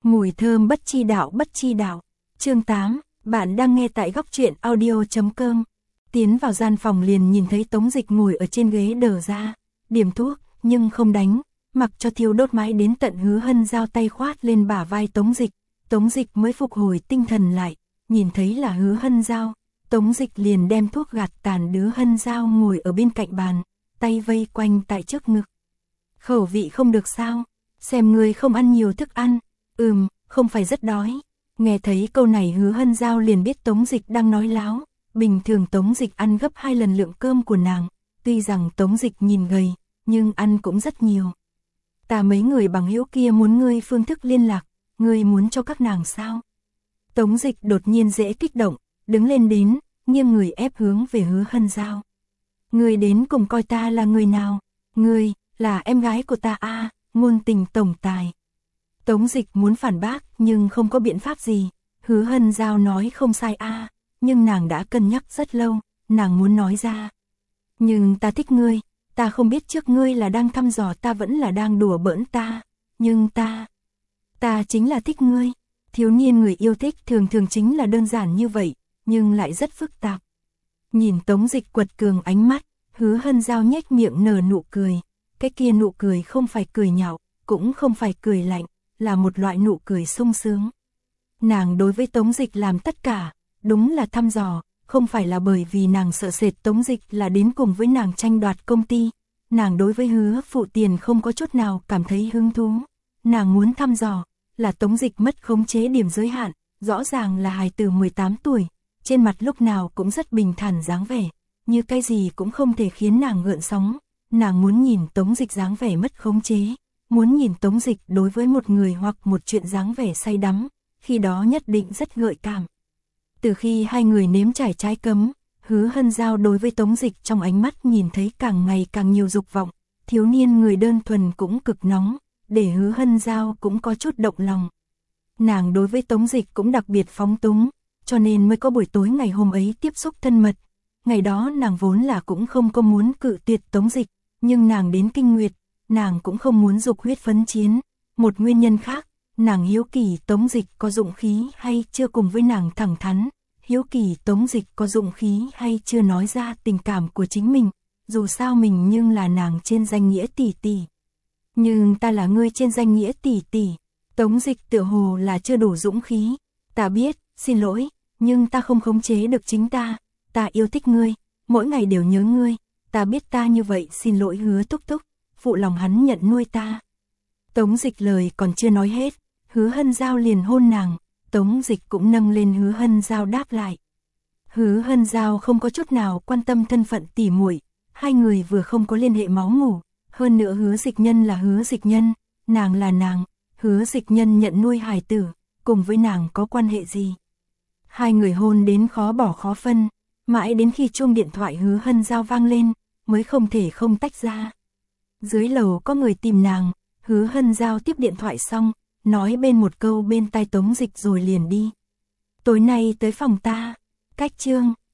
Mùi thơm bất chi đạo. Chương 8, bạn đang nghe tại góc truyện audio.com. Tiến vào gian phòng liền nhìn thấy Tống Dịch ngồi ở trên ghế đờ ra, điểm thuốc, nhưng không đánh, mặc cho thiêu đốt mãi đến tận Hứa Hân Giao tay khoát lên bả vai Tống Dịch. Tống Dịch mới phục hồi tinh thần lại, nhìn thấy là Hứa Hân Giao, Tống Dịch liền đem thuốc gạt tàn. Hứa Hân Giao ngồi ở bên cạnh bàn, tay vây quanh tại trước ngực. Khẩu vị không được sao? Xem ngươi không ăn nhiều thức ăn. Không phải rất đói. Nghe thấy câu này Hứa Hân Giao liền biết Tống Dịch đang nói láo. Bình thường Tống Dịch ăn gấp 2 lần lượng cơm của nàng, tuy rằng Tống Dịch nhìn gầy, nhưng ăn cũng rất nhiều. Ta mấy người bằng hữu kia muốn ngươi phương thức liên lạc, ngươi muốn cho các nàng sao? Tống Dịch đột nhiên dễ kích động, đứng lên đến, nghiêng người ép hướng về Hứa Hân Giao. Ngươi đến cùng coi ta là người nào? Ngươi là em gái của ta à, ngôn tình tổng tài. Tống Dịch muốn phản bác nhưng không có biện pháp gì. Hứa Hân Giao nói không sai à, nhưng nàng đã cân nhắc rất lâu, nàng muốn nói ra. Nhưng ta thích ngươi, ta không biết trước ngươi là đang thăm dò ta vẫn là đang đùa bỡn ta, nhưng ta chính là thích ngươi. Thiếu niên người yêu thích thường thường chính là đơn giản như vậy, nhưng lại rất phức tạp. Nhìn Tống Dịch quật cường ánh mắt, Hứa Hân Giao nhếch miệng nở nụ cười. Cái kia nụ cười không phải cười nhạo, cũng không phải cười lạnh, là một loại nụ cười sung sướng. Nàng đối với Tống Dịch làm tất cả, đúng là thăm dò, không phải là bởi vì nàng sợ sệt Tống Dịch là đến cùng với nàng tranh đoạt công ty. Nàng đối với Hứa Phụ Tiền không có chút nào cảm thấy hứng thú. Nàng muốn thăm dò, là Tống Dịch mất khống chế điểm giới hạn, rõ ràng là hài tử 18 tuổi, trên mặt lúc nào cũng rất bình thản dáng vẻ, như cái gì cũng không thể khiến nàng gợn sóng. Nàng muốn nhìn Tống Dịch dáng vẻ mất khống chế, muốn nhìn Tống Dịch đối với một người hoặc một chuyện dáng vẻ say đắm, khi đó nhất định rất gợi cảm. Từ khi hai người nếm trải trái cấm, Hứa Hân Giao đối với Tống Dịch trong ánh mắt nhìn thấy càng ngày càng nhiều dục vọng, thiếu niên người đơn thuần cũng cực nóng, để Hứa Hân Giao cũng có chút động lòng. Nàng đối với Tống Dịch cũng đặc biệt phóng túng, cho nên mới có buổi tối ngày hôm ấy tiếp xúc thân mật. Ngày đó nàng vốn là cũng không có muốn cự tuyệt Tống Dịch, nhưng nàng đến kinh nguyệt, nàng cũng không muốn dục huyết phấn chiến. Một nguyên nhân khác, nàng hiếu kỳ Tống Dịch có dụng khí hay chưa cùng với nàng thẳng thắn, hiếu kỳ Tống Dịch có dụng khí hay chưa nói ra tình cảm của chính mình, dù sao mình nhưng là nàng trên danh nghĩa tỷ tỷ. Nhưng ta là ngươi trên danh nghĩa tỷ tỷ. Tống Dịch tựa hồ là chưa đủ dũng khí. Ta biết, xin lỗi, nhưng ta không khống chế được chính ta. Ta yêu thích ngươi, mỗi ngày đều nhớ ngươi. Ta biết ta như vậy xin lỗi Hứa Thúc Thúc, phụ lòng hắn nhận nuôi ta. Tống Dịch lời còn chưa nói hết, Hứa Hân Giao liền hôn nàng. Tống Dịch cũng nâng lên Hứa Hân Giao đáp lại. Hứa Hân Giao không có chút nào quan tâm thân phận tỉ muội, hai người vừa không có liên hệ máu mủ, hơn nữa Hứa Dịch Nhân là Hứa Dịch Nhân, nàng là nàng, Hứa Dịch Nhân nhận nuôi hài tử, cùng với nàng có quan hệ gì? Hai người hôn đến khó bỏ khó phân, mãi đến khi chuông điện thoại Hứa Hân Giao vang lên, mới không thể không tách ra. Dưới lầu có người tìm nàng, Hứa Hân Giao tiếp điện thoại xong, nói bên một câu bên tai Tống Dịch rồi liền đi. Tối nay tới phòng ta, cách Trương,